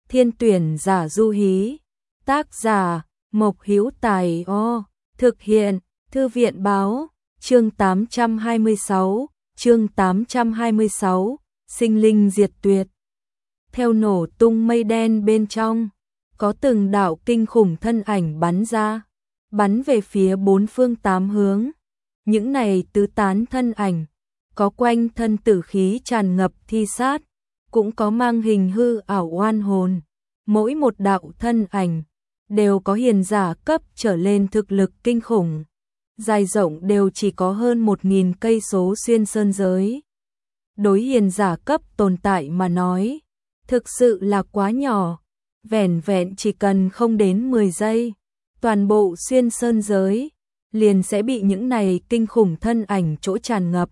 Thiên tuyển giả du hí. Tác giả Mộc Hữu Tài. Thực hiện Thư viện báo. Chương 826, sinh linh diệt tuyệt. Theo nổ tung mây đen bên trong, có từng đạo kinh khủng thân ảnh bắn ra, bắn về phía bốn phương tám hướng. Những này tứ tán thân ảnh, có quanh thân tử khí tràn ngập thi sát, cũng có mang hình hư ảo oan hồn. Mỗi một đạo thân ảnh đều có hiền giả cấp trở lên thực lực kinh khủng. Dài rộng đều chỉ có hơn 1000 cây số xuyên sơn giới. Đối hiền giả cấp tồn tại mà nói, thực sự là quá nhỏ, vẻn vẹn chỉ cần không đến 10 giây, toàn bộ xuyên sơn giới liền sẽ bị những này kinh khủng thân ảnh chỗ tràn ngập,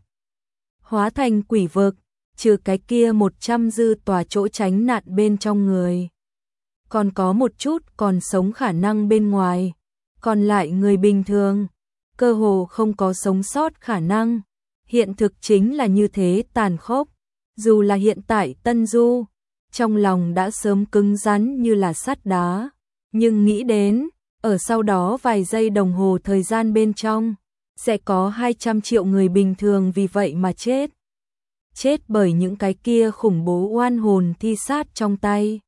hóa thành quỷ vực, trừ cái kia 100 dư tòa chỗ tránh nạn bên trong người. Còn có một chút còn sống khả năng bên ngoài, còn lại người bình thường, cơ hồ không có sống sót khả năng. Hiện thực chính là như thế tàn khốc, dù là hiện tại Tân Du, trong lòng đã sớm cứng rắn như là sắt đá, nhưng nghĩ đến, ở sau đó vài giây đồng hồ thời gian bên trong, sẽ có 200 triệu người bình thường vì vậy mà chết. Chết bởi những cái kia khủng bố oan hồn thi sát trong tay.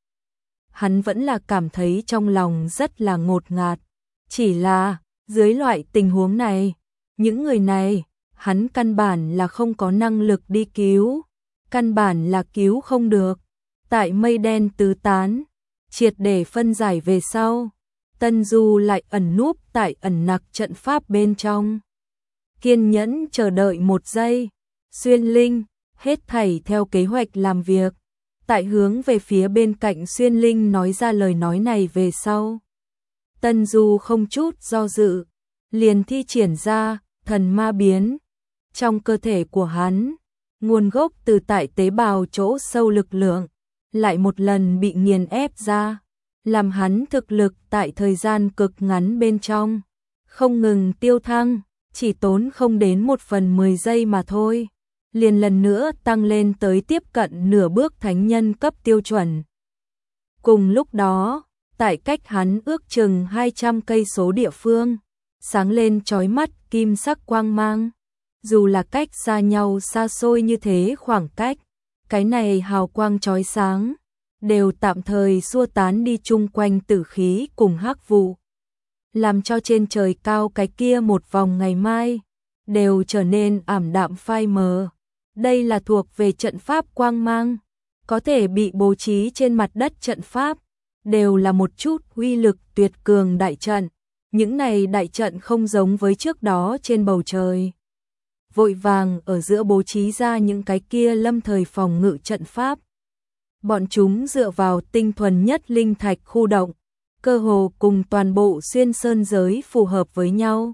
Hắn vẫn là cảm thấy trong lòng rất là ngột ngạt. Chỉ là, dưới loại tình huống này, những người này, hắn căn bản là không có năng lực đi cứu. Căn bản là cứu không được. Tại mây đen tứ tán, triệt để phân giải về sau, Tân Du lại ẩn núp tại ẩn nặc trận pháp bên trong. Kiên nhẫn chờ đợi một giây, Xuyên Linh, hết thảy theo kế hoạch làm việc. Tại hướng về phía bên cạnh Xuyên Linh nói ra lời nói này về sau, Tân Du không chút do dự, liền thi triển ra thần ma biến. Trong cơ thể của hắn, nguồn gốc từ tại tế bào chỗ sâu lực lượng, lại một lần bị nghiền ép ra, làm hắn thực lực tại thời gian cực ngắn bên trong, không ngừng tiêu thăng, chỉ tốn không đến 1/10 giây mà thôi, liền lần nữa tăng lên tới tiếp cận nửa bước thánh nhân cấp tiêu chuẩn. Cùng lúc đó, tại cách hắn ước chừng 200 cây số địa phương, sáng lên chói mắt kim sắc quang mang. Dù là cách xa nhau xa xôi như thế khoảng cách, cái này hào quang chói sáng, đều tạm thời xua tán đi chung quanh tử khí cùng hắc vụ, làm cho trên trời cao cái kia một vòng ngày mai, đều trở nên ảm đạm phai mờ. Đây là thuộc về trận pháp quang mang, có thể bị bố trí trên mặt đất trận pháp, đều là một chút uy lực tuyệt cường đại trận. Những này đại trận không giống với trước đó trên bầu trời. Vội vàng ở giữa bố trí ra những cái kia lâm thời phòng ngự trận pháp. Bọn chúng dựa vào tinh thuần nhất linh thạch khu động, cơ hồ cùng toàn bộ xuyên sơn giới phù hợp với nhau.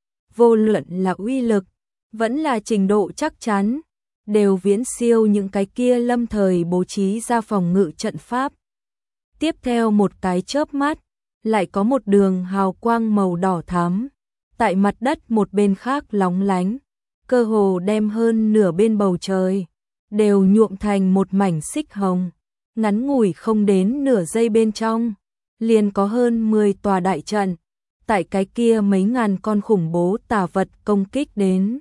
Vô luận là uy lực, vẫn là trình độ chắc chắn, đều viễn siêu những cái kia lâm thời bố trí ra phòng ngự trận pháp. Tiếp theo một cái chớp mắt, lại có một đường hào quang màu đỏ thắm, tại mặt đất một bên khác lóng lánh, cơ hồ đem hơn nửa bên bầu trời, đều nhuộm thành một mảnh xích hồng. Ngắn ngủi không đến nửa giây bên trong, liền có hơn 10 tòa đại trận, tại cái kia mấy ngàn con khủng bố tà vật công kích đến.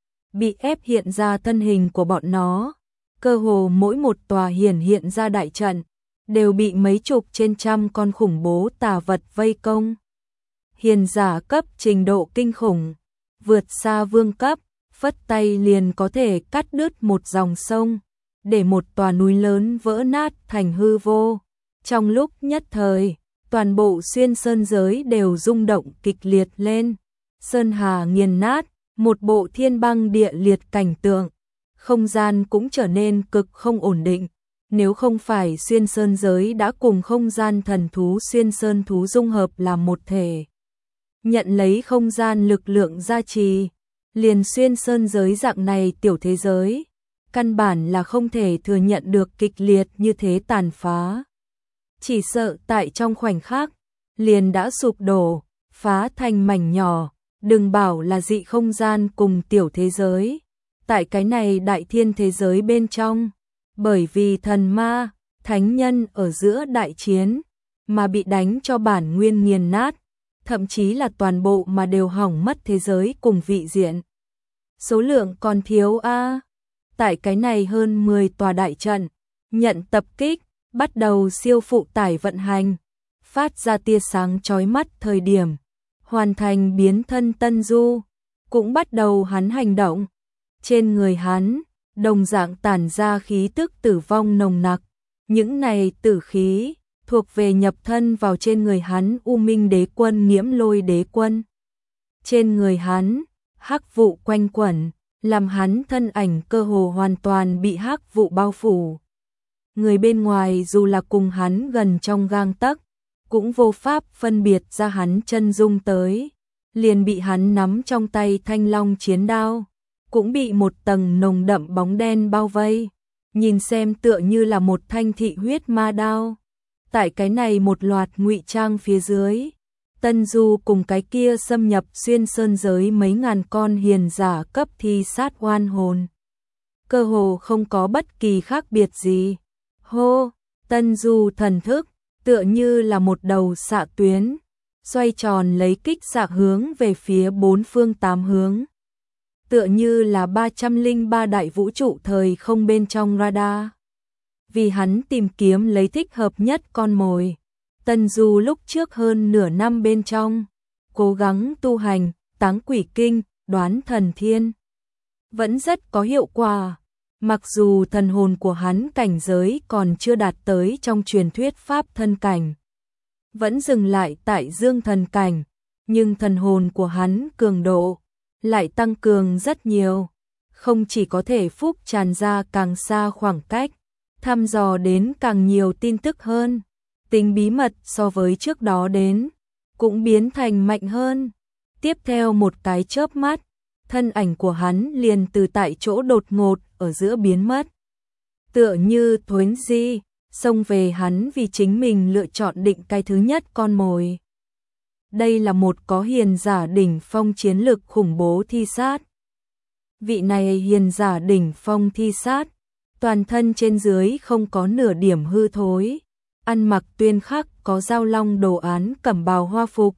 Bị ép hiện ra thân hình của bọn nó, cơ hồ mỗi một tòa hiện ra đại trận, đều bị mấy chục trên trăm con khủng bố tà vật vây công. Hiền giả cấp trình độ kinh khủng, vượt xa vương cấp, phất tay liền có thể cắt đứt một dòng sông, để một tòa núi lớn vỡ nát thành hư vô. Trong lúc nhất thời, toàn bộ xuyên sơn giới đều rung động kịch liệt lên. Sơn hà nghiền nát, một bộ thiên băng địa liệt cảnh tượng. Không gian cũng trở nên cực không ổn định. Nếu không phải xuyên sơn giới đã cùng không gian thần thú xuyên sơn thú dung hợp làm một thể, nhận lấy không gian lực lượng gia trì, liền xuyên sơn giới dạng này tiểu thế giới, căn bản là không thể thừa nhận được kịch liệt như thế tàn phá. Chỉ sợ tại trong khoảnh khắc, liền đã sụp đổ, phá thành mảnh nhỏ, đừng bảo là dị không gian cùng tiểu thế giới. Tại cái này đại thiên thế giới bên trong, bởi vì thần ma, thánh nhân ở giữa đại chiến, mà bị đánh cho bản nguyên nghiền nát, thậm chí là toàn bộ mà đều hỏng mất thế giới cùng vị diện. Số lượng còn thiếu a. Tại cái này hơn 10 tòa đại trận, nhận tập kích, bắt đầu siêu phụ tải vận hành, phát ra tia sáng chói mắt thời điểm, hoàn thành biến thân Tân Du, cũng bắt đầu hắn hành động. Trên người hắn, đồng dạng tản ra khí tức tử vong nồng nặc, những này tử khí thuộc về nhập thân vào trên người hắn U Minh Đế Quân Nghiễm Lôi Đế Quân. Trên người hắn, hắc vụ quanh quẩn, làm hắn thân ảnh cơ hồ hoàn toàn bị hắc vụ bao phủ. Người bên ngoài dù là cùng hắn gần trong gang tấc, cũng vô pháp phân biệt ra hắn chân dung tới, liền bị hắn nắm trong tay thanh long chiến đao, cũng bị một tầng nồng đậm bóng đen bao vây, nhìn xem tựa như là một thanh thị huyết ma đao. Tại cái này một loạt ngụy trang phía dưới, Tân Du cùng cái kia xâm nhập xuyên sơn giới mấy ngàn con hiền giả cấp thi sát oan hồn. Cơ hồ không có bất kỳ khác biệt gì. Hô, Tân Du thần thức, tựa như là một đầu xạ tuyến, xoay tròn lấy kích xạ hướng về phía bốn phương tám hướng. Tựa như là 303 đại vũ trụ thời không bên trong radar. Vì hắn tìm kiếm lấy thích hợp nhất con mồi. Tân Du lúc trước hơn nửa năm bên trong, cố gắng tu hành, táng quỷ kinh, đoán thần thiên. Vẫn rất có hiệu quả. Mặc dù thần hồn của hắn cảnh giới còn chưa đạt tới trong truyền thuyết pháp thân cảnh, vẫn dừng lại tại dương thần cảnh, nhưng thần hồn của hắn cường độ lại tăng cường rất nhiều, không chỉ có thể phúc tràn ra càng xa khoảng cách, thăm dò đến càng nhiều tin tức hơn, tính bí mật so với trước đó đến, cũng biến thành mạnh hơn. Tiếp theo một cái chớp mắt, thân ảnh của hắn liền từ tại chỗ đột ngột ở giữa biến mất. Tựa như thuấn di, xông về hắn vì chính mình lựa chọn định cái thứ nhất con mồi. Đây là một có hiền giả đỉnh phong chiến lực khủng bố thi sát. Vị này hiền giả đỉnh phong thi sát, toàn thân trên dưới không có nửa điểm hư thối, ăn mặc tuyên khắc có dao long đồ án cẩm bào hoa phục.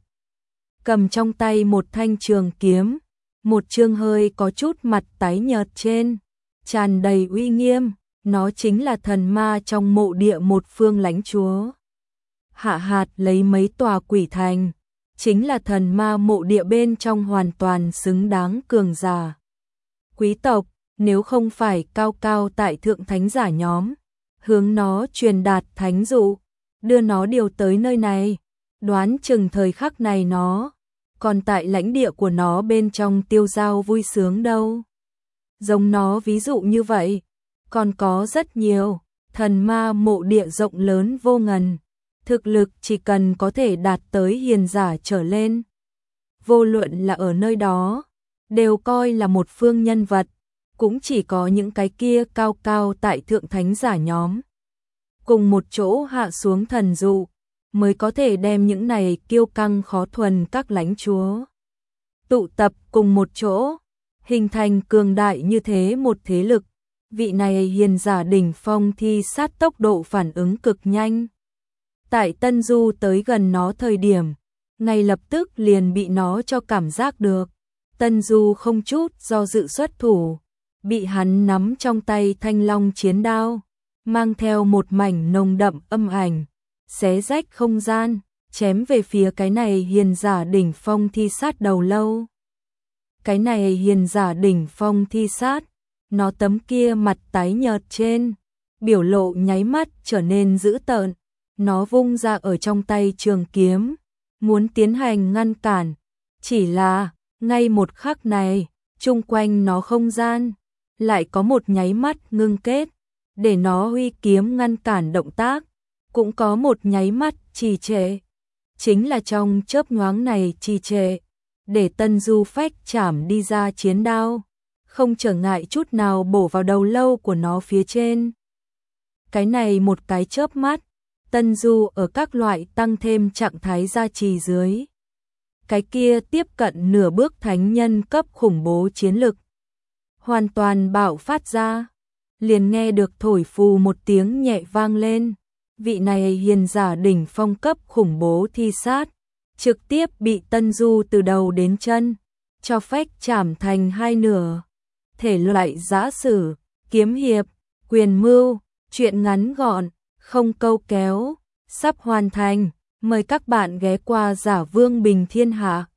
Cầm trong tay một thanh trường kiếm, một chương hơi có chút mặt tái nhợt trên, tràn đầy uy nghiêm, nó chính là thần ma trong mộ địa một phương lãnh chúa. Hạ hạt lấy mấy tòa quỷ thành, chính là thần ma mộ địa bên trong hoàn toàn xứng đáng cường giả. Quý tộc, nếu không phải cao cao tại thượng thánh giả nhóm, hướng nó truyền đạt thánh dụ, đưa nó điều tới nơi này, đoán chừng thời khắc này nó còn tại lãnh địa của nó bên trong tiêu dao vui sướng đâu. Giống nó ví dụ như vậy, còn có rất nhiều, thần ma mộ địa rộng lớn vô ngần, thực lực chỉ cần có thể đạt tới hiền giả trở lên. Vô luận là ở nơi đó, đều coi là một phương nhân vật, cũng chỉ có những cái kia cao cao tại thượng thánh giả nhóm. Cùng một chỗ hạ xuống thần dụ, mới có thể đem những này kiêu căng khó thuần các lãnh chúa tụ tập cùng một chỗ, hình thành cường đại như thế một thế lực. Vị này hiền giả đỉnh phong thi sát tốc độ phản ứng cực nhanh. Tại Tân Du tới gần nó thời điểm, ngay lập tức liền bị nó cho cảm giác được. Tân Du không chút do dự xuất thủ, bị hắn nắm trong tay thanh long chiến đao, mang theo một mảnh nồng đậm âm ảnh, xé rách không gian, chém về phía cái này hiền giả đỉnh phong thi sát đầu lâu. Cái này hiền giả đỉnh phong thi sát, nó tấm kia mặt tái nhợt trên, biểu lộ nháy mắt trở nên dữ tợn, nó vung ra ở trong tay trường kiếm, muốn tiến hành ngăn cản, chỉ là, ngay một khắc này, chung quanh nó không gian, lại có một nháy mắt ngưng kết, để nó huy kiếm ngăn cản động tác, cũng có một nháy mắt trì trệ. Chính là trong chớp nhoáng này trì trệ, để Tân Du phách chảm đi ra chiến đao, không trở ngại chút nào bổ vào đầu lâu của nó phía trên. Cái này một cái chớp mắt, Tân Du ở các loại tăng thêm trạng thái gia trì dưới. Cái kia tiếp cận nửa bước thánh nhân cấp khủng bố chiến lực, hoàn toàn bạo phát ra. liền nghe được thổi phù một tiếng nhẹ vang lên. Vị này hiền giả đỉnh phong cấp khủng bố thi sát, trực tiếp bị Tân Du từ đầu đến chân cho phách chảm thành hai nửa. Thể loại giã sử, kiếm hiệp, quyền mưu, truyện ngắn gọn, không câu kéo, sắp hoàn thành. Mời các bạn ghé qua Giả Vương Bình Thiên Hạ.